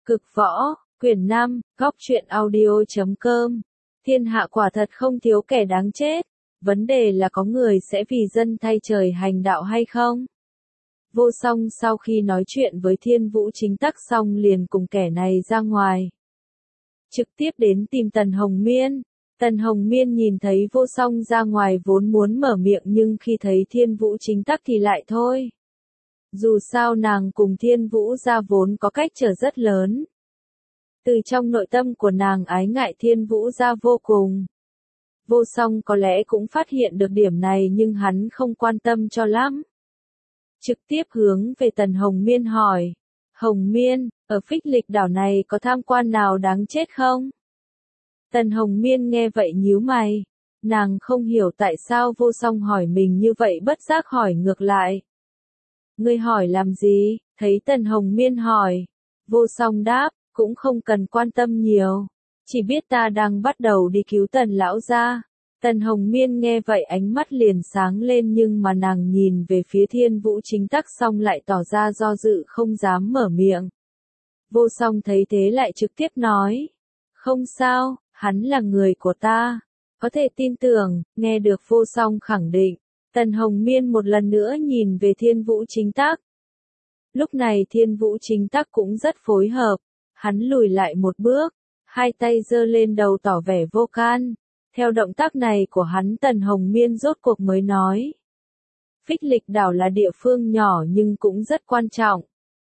Cực võ, quyển 5, góc truyện audio.com. Thiên hạ quả thật không thiếu kẻ đáng chết. Vấn đề là có người sẽ vì dân thay trời hành đạo hay không? Vô Song sau khi nói chuyện với Thiên Vũ Chính Tắc xong liền cùng kẻ này ra ngoài. Trực tiếp đến tìm Tần Hồng Miên. Tần Hồng Miên nhìn thấy Vô Song ra ngoài vốn muốn mở miệng nhưng khi thấy Thiên Vũ Chính Tắc thì lại thôi. Dù sao nàng cùng Thiên Vũ gia vốn có cách trở rất lớn. Từ trong nội tâm của nàng ái ngại Thiên Vũ gia vô cùng. Vô Song có lẽ cũng phát hiện được điểm này nhưng hắn không quan tâm cho lắm. Trực tiếp hướng về Tần Hồng Miên hỏi. Hồng Miên, ở Phích Lịch đảo này có tham quan nào đáng chết không? Tần Hồng Miên nghe vậy nhíu mày. Nàng không hiểu tại sao Vô Song hỏi mình như vậy bất giác hỏi ngược lại. Ngươi hỏi làm gì? Thấy Tần Hồng Miên hỏi. Vô Song đáp, cũng không cần quan tâm nhiều. Chỉ biết ta đang bắt đầu đi cứu Tần lão gia. Tần Hồng Miên nghe vậy ánh mắt liền sáng lên nhưng mà nàng nhìn về phía Thiên Vũ Chính Tắc xong lại tỏ ra do dự không dám mở miệng. Vô Song thấy thế lại trực tiếp nói. Không sao, hắn là người của ta. Có thể tin tưởng, nghe được Vô Song khẳng định. Tần Hồng Miên một lần nữa nhìn về Thiên Vũ Chính Tắc. Lúc này Thiên Vũ Chính Tắc cũng rất phối hợp. Hắn lùi lại một bước, hai tay giơ lên đầu tỏ vẻ vô can. Theo động tác này của hắn Tần Hồng Miên rốt cuộc mới nói. Phích Lịch đảo là địa phương nhỏ nhưng cũng rất quan trọng.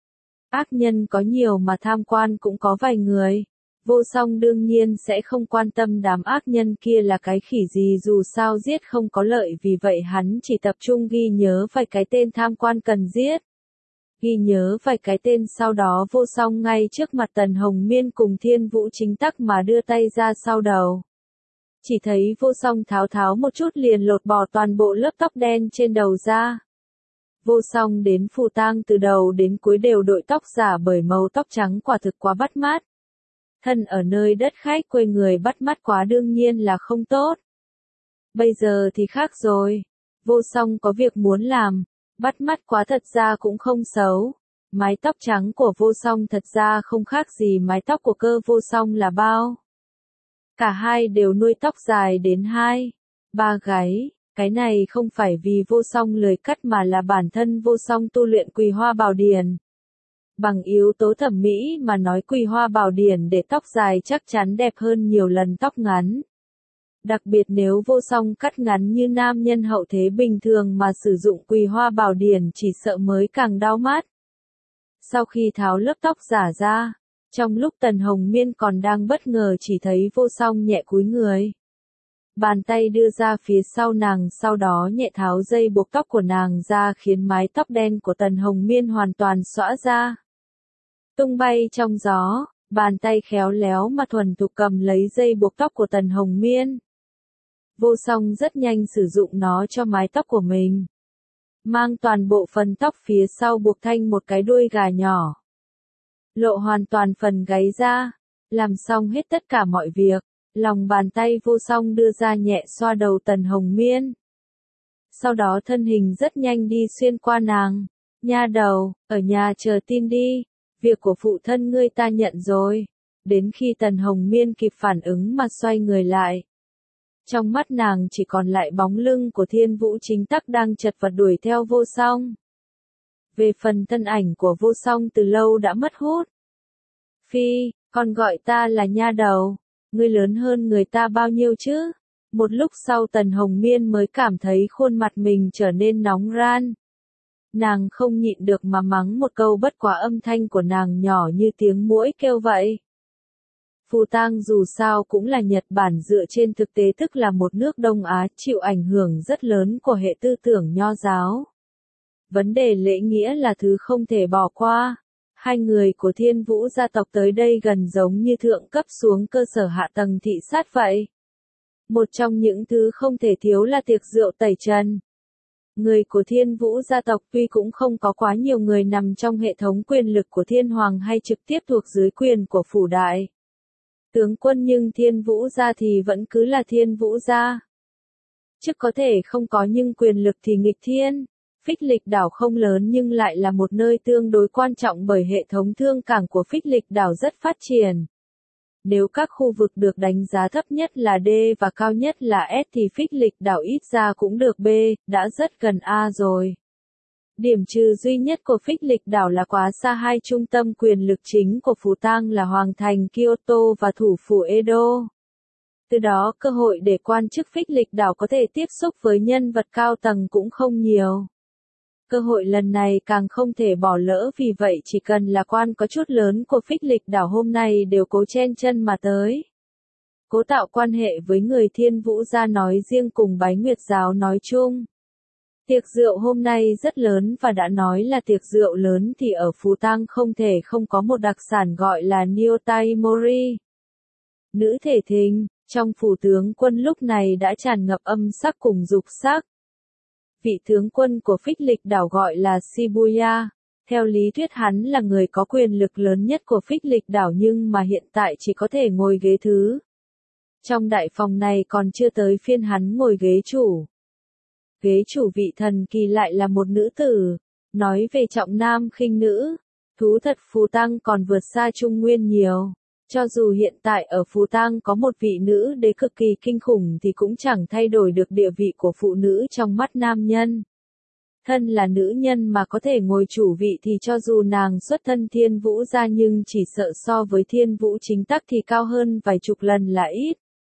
Ác nhân có nhiều mà tham quan cũng có vài người. Vô Song đương nhiên sẽ không quan tâm đám ác nhân kia là cái khỉ gì dù sao giết không có lợi vì vậy hắn chỉ tập trung ghi nhớ vài cái tên tham quan cần giết. Ghi nhớ vài cái tên sau đó Vô Song ngay trước mặt Tần Hồng Miên cùng Thiên Vũ Chính Tắc mà đưa tay ra sau đầu. Chỉ thấy Vô Song tháo một chút liền lột bỏ toàn bộ lớp tóc đen trên đầu ra. Vô Song đến phù tang từ đầu đến cuối đều đội tóc giả bởi màu tóc trắng quả thực quá bắt mắt. Thân ở nơi đất khách quê người bắt mắt quá đương nhiên là không tốt. Bây giờ thì khác rồi. Vô Song có việc muốn làm. Bắt mắt quá thật ra cũng không xấu. Mái tóc trắng của Vô Song thật ra không khác gì mái tóc của Cơ Vô Song là bao. Cả hai đều nuôi tóc dài đến 2-3 gáy. Cái này không phải vì Vô Song lười cắt mà là bản thân Vô Song tu luyện Quỳ Hoa Bảo Điển. Bằng yếu tố thẩm mỹ mà nói Quỳ Hoa Bảo Điển để tóc dài chắc chắn đẹp hơn nhiều lần tóc ngắn. Đặc biệt nếu Vô Song cắt ngắn như nam nhân hậu thế bình thường mà sử dụng Quỳ Hoa Bảo Điển chỉ sợ mới càng đau mắt. Sau khi tháo lớp tóc giả ra, trong lúc Tần Hồng Miên còn đang bất ngờ chỉ thấy Vô Song nhẹ cúi người. Bàn tay đưa ra phía sau nàng sau đó nhẹ tháo dây buộc tóc của nàng ra khiến mái tóc đen của Tần Hồng Miên hoàn toàn xõa ra. Tung bay trong gió, bàn tay khéo léo mà thuần thục cầm lấy dây buộc tóc của Tần Hồng Miên. Vô Song rất nhanh sử dụng nó cho mái tóc của mình. Mang toàn bộ phần tóc phía sau buộc thành một cái đuôi gà nhỏ. Lộ hoàn toàn phần gáy ra. Làm xong hết tất cả mọi việc, lòng bàn tay Vô Song đưa ra nhẹ xoa đầu Tần Hồng Miên. Sau đó thân hình rất nhanh đi xuyên qua nàng. Nha đầu, ở nhà chờ tin đi. Việc của phụ thân ngươi ta nhận rồi. Đến khi Tần Hồng Miên kịp phản ứng mà xoay người lại. Trong mắt nàng chỉ còn lại bóng lưng của Thiên Vũ Chính Tắc đang chật vật đuổi theo Vô Song. Về phần thân ảnh của Vô Song từ lâu đã mất hút. Phi, con gọi ta là nha đầu, ngươi lớn hơn người ta bao nhiêu chứ? Một lúc sau Tần Hồng Miên mới cảm thấy khuôn mặt mình trở nên nóng ran. Nàng không nhịn được mà mắng một câu bất quá âm thanh của nàng nhỏ như tiếng muỗi kêu vậy. Phù Tang dù sao cũng là Nhật Bản dựa trên thực tế tức là một nước Đông Á chịu ảnh hưởng rất lớn của hệ tư tưởng nho giáo. Vấn đề lễ nghĩa là thứ không thể bỏ qua. Hai người của Thiên Vũ gia tộc tới đây gần giống như thượng cấp xuống cơ sở hạ tầng thị sát vậy. Một trong những thứ không thể thiếu là tiệc rượu tẩy trần. Người của Thiên Vũ gia tộc tuy cũng không có quá nhiều người nằm trong hệ thống quyền lực của Thiên Hoàng hay trực tiếp thuộc dưới quyền của phủ đại tướng quân nhưng Thiên Vũ gia thì vẫn cứ là Thiên Vũ gia. Chức có thể không có nhưng quyền lực thì nghịch thiên. Phích Lịch đảo không lớn nhưng lại là một nơi tương đối quan trọng bởi hệ thống thương cảng của Phích Lịch đảo rất phát triển. Nếu các khu vực được đánh giá thấp nhất là D và cao nhất là S thì Phích Lịch đảo ít ra cũng được B, đã rất gần A rồi. Điểm trừ duy nhất của Phích Lịch đảo là quá xa hai trung tâm quyền lực chính của Phú Tang là Hoàng thành Kyoto và thủ phủ Edo. Từ đó cơ hội để quan chức Phích Lịch đảo có thể tiếp xúc với nhân vật cao tầng cũng không nhiều. Cơ hội lần này càng không thể bỏ lỡ vì vậy chỉ cần là quan có chút lớn của Phích Lịch đảo hôm nay đều cố chen chân mà tới. Cố tạo quan hệ với người Thiên Vũ gia nói riêng cùng Bái Nguyệt giáo nói chung. Tiệc rượu hôm nay rất lớn và đã nói là tiệc rượu lớn thì ở Phú Tang không thể không có một đặc sản gọi là Nyotai Mori. Nữ thể thình, trong phủ tướng quân lúc này đã tràn ngập âm sắc cùng dục sắc. Vị tướng quân của Phích Lịch đảo gọi là Shibuya. Theo lý thuyết hắn là người có quyền lực lớn nhất của Phích Lịch đảo nhưng mà hiện tại chỉ có thể ngồi ghế thứ. Trong đại phòng này còn chưa tới phiên hắn ngồi ghế chủ. Ghế chủ vị thần kỳ lại là một nữ tử. Nói về trọng nam khinh nữ, thú thật Phú Tang còn vượt xa Trung Nguyên nhiều. Cho dù hiện tại ở Phú Tang có một vị nữ đế cực kỳ kinh khủng thì cũng chẳng thay đổi được địa vị của phụ nữ trong mắt nam nhân. Thân là nữ nhân mà có thể ngồi chủ vị thì cho dù nàng xuất thân Thiên Vũ gia nhưng chỉ sợ so với Thiên Vũ chính tắc thì cao hơn vài chục lần là ít.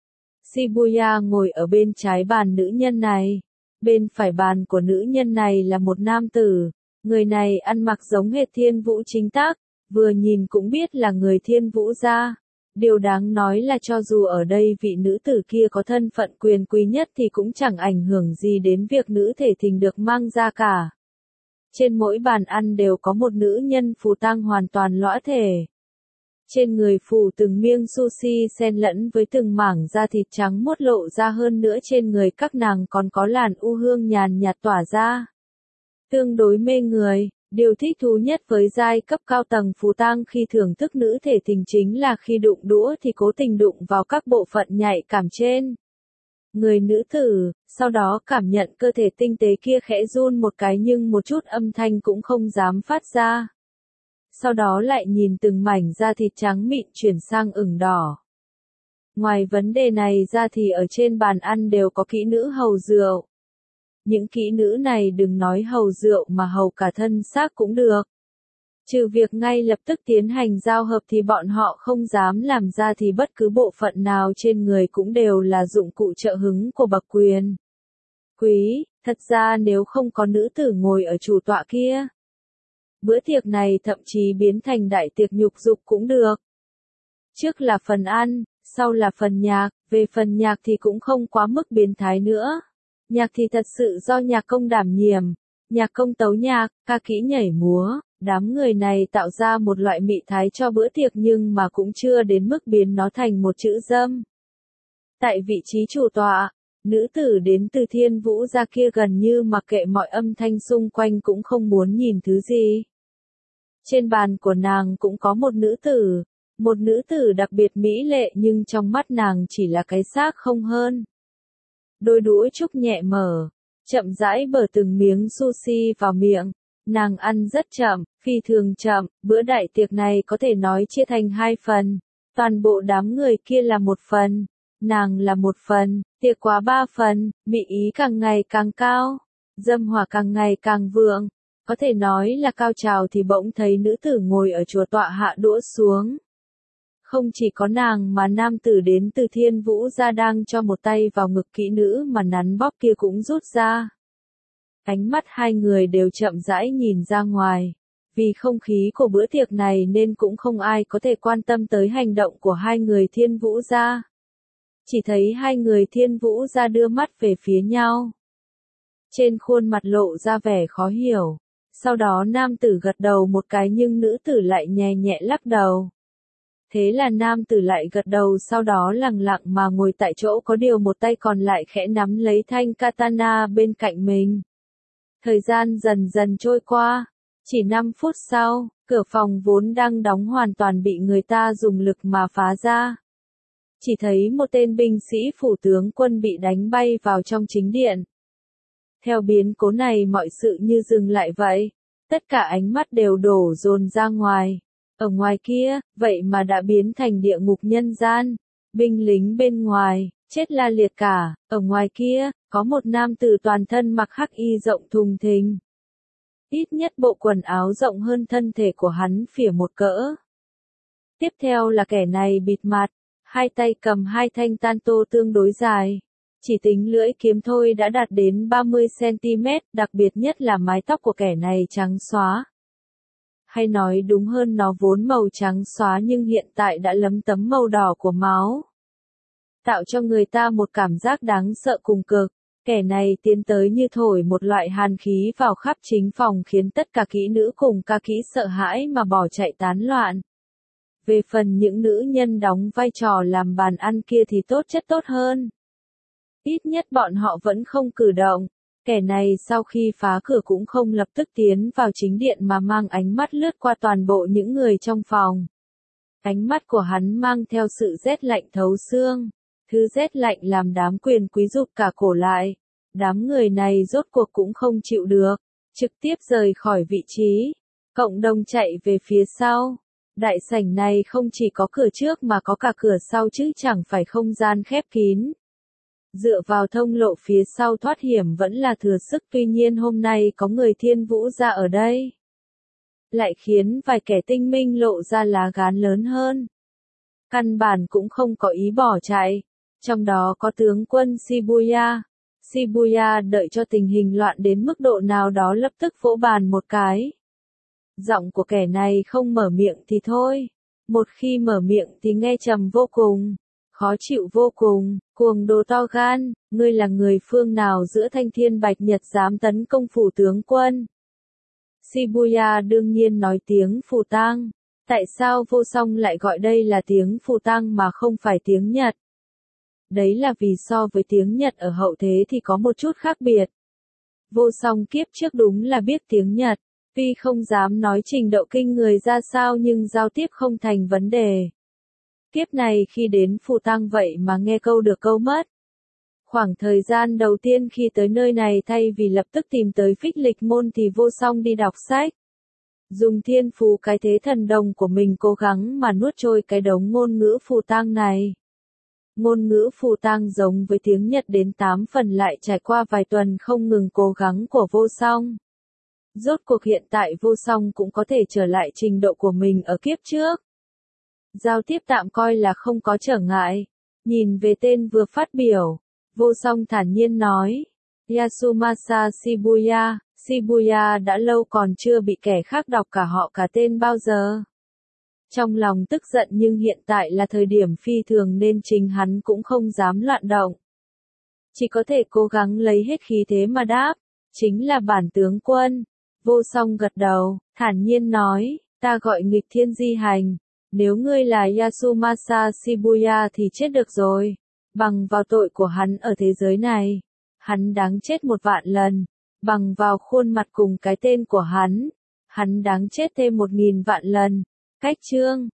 Shibuya ngồi ở bên trái bàn nữ nhân này. Bên phải bàn của nữ nhân này là một nam tử. Người này ăn mặc giống hệt Thiên Vũ chính tắc. Vừa nhìn cũng biết là người Thiên Vũ gia. Điều đáng nói là cho dù ở đây vị nữ tử kia có thân phận quyền quý nhất thì cũng chẳng ảnh hưởng gì đến việc nữ thể thình được mang ra cả. Trên mỗi bàn ăn đều có một nữ nhân Phù Tang hoàn toàn lõa thể. Trên người phủ từng miếng sushi xen lẫn với từng mảng da thịt trắng muốt lộ ra hơn nữa trên người các nàng còn có làn u hương nhàn nhạt tỏa ra. Tương đối mê người. Điều thích thú nhất với giai cấp cao tầng Phú Tang khi thưởng thức nữ thể thình chính là khi đụng đũa thì cố tình đụng vào các bộ phận nhạy cảm trên người nữ tử, sau đó cảm nhận cơ thể tinh tế kia khẽ run một cái nhưng một chút âm thanh cũng không dám phát ra. Sau đó lại nhìn từng mảnh da thịt trắng mịn chuyển sang ửng đỏ. Ngoài vấn đề này ra thì ở trên bàn ăn đều có kỹ nữ hầu rượu. Những kỹ nữ này đừng nói hầu rượu mà hầu cả thân xác cũng được. Trừ việc ngay lập tức tiến hành giao hợp thì bọn họ không dám làm ra thì bất cứ bộ phận nào trên người cũng đều là dụng cụ trợ hứng của bậc quyền quý. Thật ra nếu không có nữ tử ngồi ở chủ tọa kia, bữa tiệc này thậm chí biến thành đại tiệc nhục dục cũng được. Trước là phần ăn, sau là phần nhạc, về phần nhạc thì cũng không quá mức biến thái nữa. Nhạc thì thật sự do nhạc công đảm nhiệm, nhạc công tấu nhạc, ca kỹ nhảy múa, đám người này tạo ra một loại mị thái cho bữa tiệc nhưng mà cũng chưa đến mức biến nó thành một chữ dâm. Tại vị trí chủ tọa, nữ tử đến từ Thiên Vũ gia kia gần như mặc kệ mọi âm thanh xung quanh cũng không muốn nhìn thứ gì. Trên bàn của nàng cũng có một nữ tử đặc biệt mỹ lệ nhưng trong mắt nàng chỉ là cái xác không hơn. Đôi đũa trúc nhẹ mở, chậm rãi bở từng miếng sushi vào miệng. Nàng ăn rất chậm, phi thường chậm, bữa đại tiệc này có thể nói chia thành hai phần. Toàn bộ đám người kia là một phần, nàng là một phần, tiệc quá ba phần, mị ý càng ngày càng cao, dâm hỏa càng ngày càng vượng. Có thể nói là cao trào thì bỗng thấy nữ tử ngồi ở chùa tọa hạ đũa xuống. Không chỉ có nàng mà nam tử đến từ Thiên Vũ gia đang cho một tay vào ngực kỹ nữ mà nắn bóp kia cũng rút ra. Ánh mắt hai người đều chậm rãi nhìn ra ngoài. Vì không khí của bữa tiệc này nên cũng không ai có thể quan tâm tới hành động của hai người Thiên Vũ gia. Chỉ thấy hai người Thiên Vũ gia đưa mắt về phía nhau. Trên khuôn mặt lộ ra vẻ khó hiểu. Sau đó nam tử gật đầu một cái nhưng nữ tử lại nhẹ nhẹ lắc đầu. Thế là nam tử lại gật đầu sau đó lặng lặng mà ngồi tại chỗ có điều một tay còn lại khẽ nắm lấy thanh katana bên cạnh mình. Thời gian dần dần trôi qua. Chỉ 5 phút sau, cửa phòng vốn đang đóng hoàn toàn bị người ta dùng lực mà phá ra. Chỉ thấy một tên binh sĩ phủ tướng quân bị đánh bay vào trong chính điện. Theo biến cố này mọi sự như dừng lại vậy. Tất cả ánh mắt đều đổ dồn ra ngoài. Ở ngoài kia, vậy mà đã biến thành địa ngục nhân gian. Binh lính bên ngoài, chết la liệt cả. Ở ngoài kia, có một nam tử toàn thân mặc hắc y rộng thùng thình. Ít nhất bộ quần áo rộng hơn thân thể của hắn phỉa một cỡ. Tiếp theo là kẻ này bịt mặt, hai tay cầm hai thanh tan tô tương đối dài. Chỉ tính lưỡi kiếm thôi đã đạt đến 30 cm, đặc biệt nhất là mái tóc của kẻ này trắng xóa. Hay nói đúng hơn nó vốn màu trắng xóa nhưng hiện tại đã lấm tấm màu đỏ của máu. Tạo cho người ta một cảm giác đáng sợ cùng cực. Kẻ này tiến tới như thổi một loại hàn khí vào khắp chính phòng khiến tất cả kỹ nữ cùng ca kỹ sợ hãi mà bỏ chạy tán loạn. Về phần những nữ nhân đóng vai trò làm bàn ăn kia thì tốt chất tốt hơn. Ít nhất bọn họ vẫn không cử động. Kẻ này sau khi phá cửa cũng không lập tức tiến vào chính điện mà mang ánh mắt lướt qua toàn bộ những người trong phòng. Ánh mắt của hắn mang theo sự rét lạnh thấu xương. Thứ rét lạnh làm đám quyền quý rụt cả cổ lại. Đám người này rốt cuộc cũng không chịu được. Trực tiếp rời khỏi vị trí. Cộng đồng chạy về phía sau. Đại sảnh này không chỉ có cửa trước mà có cả cửa sau chứ chẳng phải không gian khép kín. Dựa vào thông lộ phía sau thoát hiểm vẫn là thừa sức, tuy nhiên hôm nay có người Thiên Vũ ra ở đây. Lại khiến vài kẻ tinh minh lộ ra lá gan lớn hơn. Căn bản cũng không có ý bỏ chạy. Trong đó có tướng quân Shibuya. Shibuya đợi cho tình hình loạn đến mức độ nào đó lập tức vỗ bàn một cái. Giọng của kẻ này không mở miệng thì thôi. Một khi mở miệng thì nghe trầm vô cùng. Khó chịu vô cùng, cuồng đồ to gan, ngươi là người phương nào giữa Thanh Thiên Bạch Nhật dám tấn công phủ tướng quân? Shibuya đương nhiên nói tiếng phù tang. Tại sao Vô Song lại gọi đây là tiếng phù tang mà không phải tiếng Nhật? Đấy là vì so với tiếng Nhật ở hậu thế thì có một chút khác biệt. Vô Song kiếp trước đúng là biết tiếng Nhật, tuy không dám nói trình độ kinh người ra sao nhưng giao tiếp không thành vấn đề. Kiếp này khi đến phù tang vậy mà nghe câu được câu mất. Khoảng thời gian đầu tiên khi tới nơi này thay vì lập tức tìm tới Phích Lịch Môn thì Vô Song đi đọc sách. Dùng thiên phú cái thế thần đồng của mình cố gắng mà nuốt trôi cái đống ngôn ngữ phù tang này. Ngôn ngữ phù tang giống với tiếng Nhật đến 8 phần lại trải qua vài tuần không ngừng cố gắng của Vô Song. Rốt cuộc hiện tại Vô Song cũng có thể trở lại trình độ của mình ở kiếp trước. Giao tiếp tạm coi là không có trở ngại. Nhìn về tên vừa phát biểu, Vô Song thản nhiên nói, Yasumasa Shibuya, Shibuya đã lâu còn chưa bị kẻ khác đọc cả họ cả tên bao giờ. Trong lòng tức giận nhưng hiện tại là thời điểm phi thường nên chính hắn cũng không dám loạn động. Chỉ có thể cố gắng lấy hết khí thế mà đáp, chính là bản tướng quân. Vô Song gật đầu, thản nhiên nói, ta gọi nghịch thiên di hành. Nếu ngươi là Yasumasa Shibuya thì chết được rồi. Bằng vào tội của hắn ở thế giới này, hắn đáng chết 1.000.000 lần. Bằng vào khuôn mặt cùng cái tên của hắn đáng chết thêm 1.000.000 lần. Cách chương